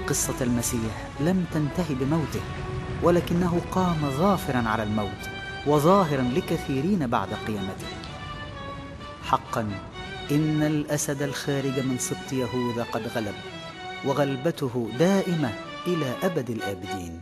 قصة المسيح لم تنتهي بموته، ولكنه قام ظافراً على الموت وظاهراً لكثيرين بعد قيامته. حقاً إن الأسد الخارج من سبط يهوذا قد غلب، وغلبته دائمة إلى أبد الآبدين.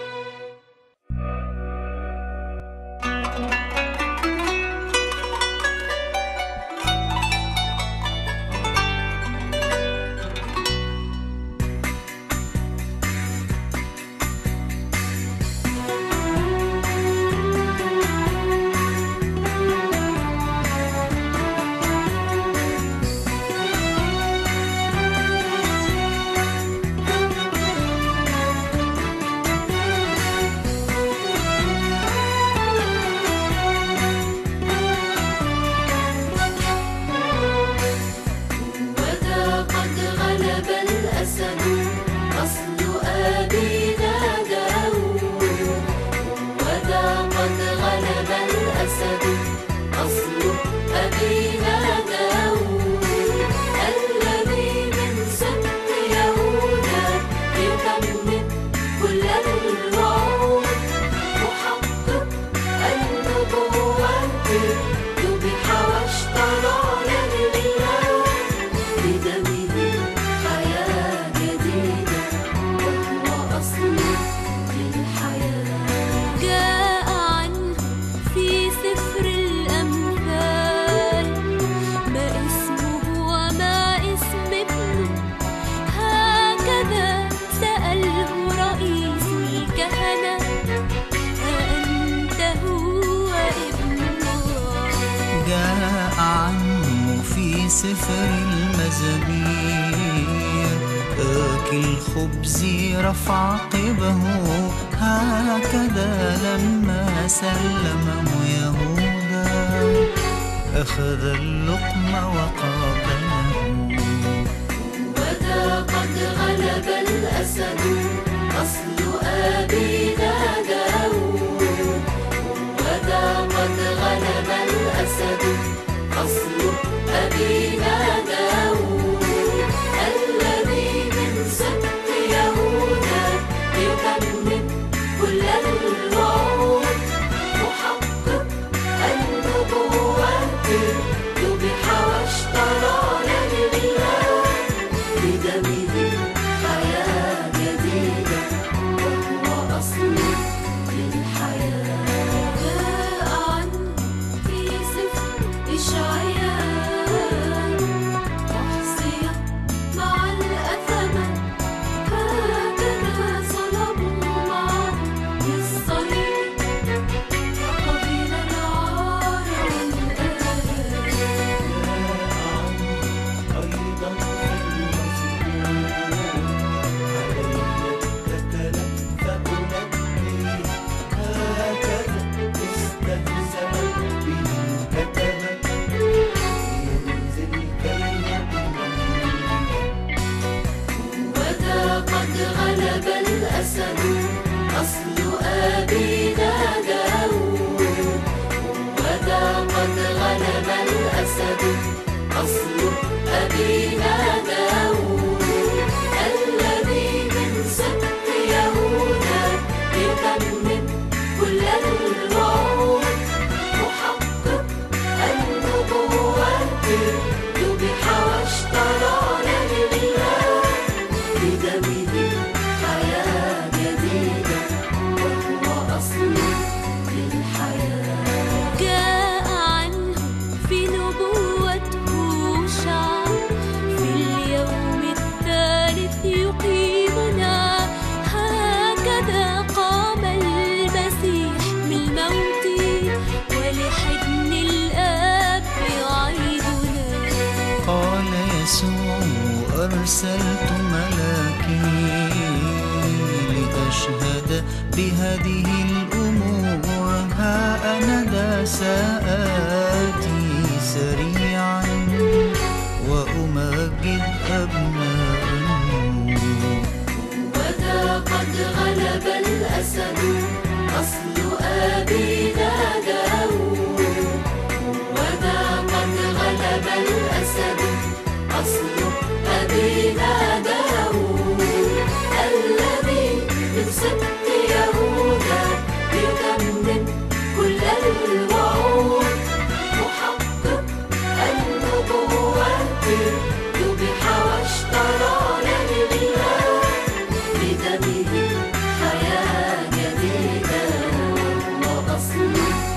سفر المزامير آكل خبزي رفع عقبه، هكذا لما سلمه يهوذا أخذ اللقمة وقابله. وذا قد غلب الأسد أصل أبينا داود، وذا قد غلب الأسد أصل أبينا داود، الذي من سبط يهوذا يتمم كل الوعود، محقق النبوات ذبح واشترى لله، بدمه حياة جديدة وهو أصل للحياة. جاء عنه في سفر إشعياء أحصيت مع الأثمة، هكذا صلبوا معه بالصليب فقبل العار والآلام. أيضا غلب الأسد أصل أبينا داود، وذا قد غلب الأسد أصل أبينا داود، الذي من سبط يهوذا يتمم كل الوعود، محقق النبوات ذبح واشترى لله، بدمه حياة جديدة وهو أصل للحياة. جاء عنه في نبوة هوشع في اليوم الثالث يقيمنا، هكذا قام المسيح من الموت ولحضن الآب يعيدنا. قال يسوع أرسلت ملاكي لأشهد بهذه الأمور، ها أنا ذا سآتي سريعا وأمجد أبناء النور. وذا قد غلب الأسد أصل أبينا داود، وذا قد غلب الأسد أصل أبينا داود، ذبح واشترانا لله بدمه حياة جديدة وأصل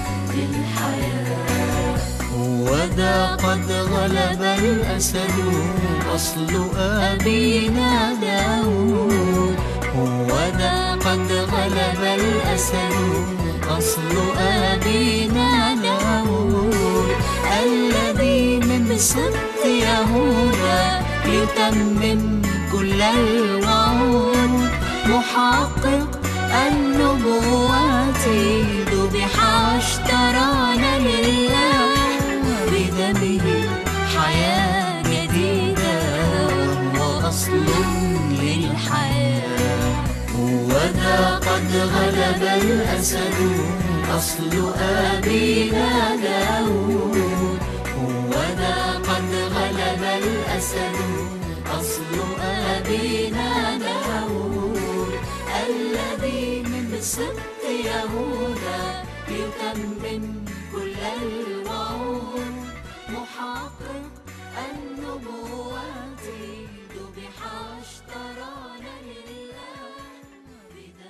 للحياة. وذا قد غلب الأسد أصل أبينا داود. وذا قد غلب الأسد أصل أبينا داود الذي من سبط يهوذا يتمم كل الوعود محقق النبوات ذبح واشترانا لله بدمه حياة جديدة وأصل للحياة. وذا قد غلب الأسد أصل أبينا داود. وذا قد غلب الأسد أصل أبينا داود الذي من سبط يهوذا يتمم كل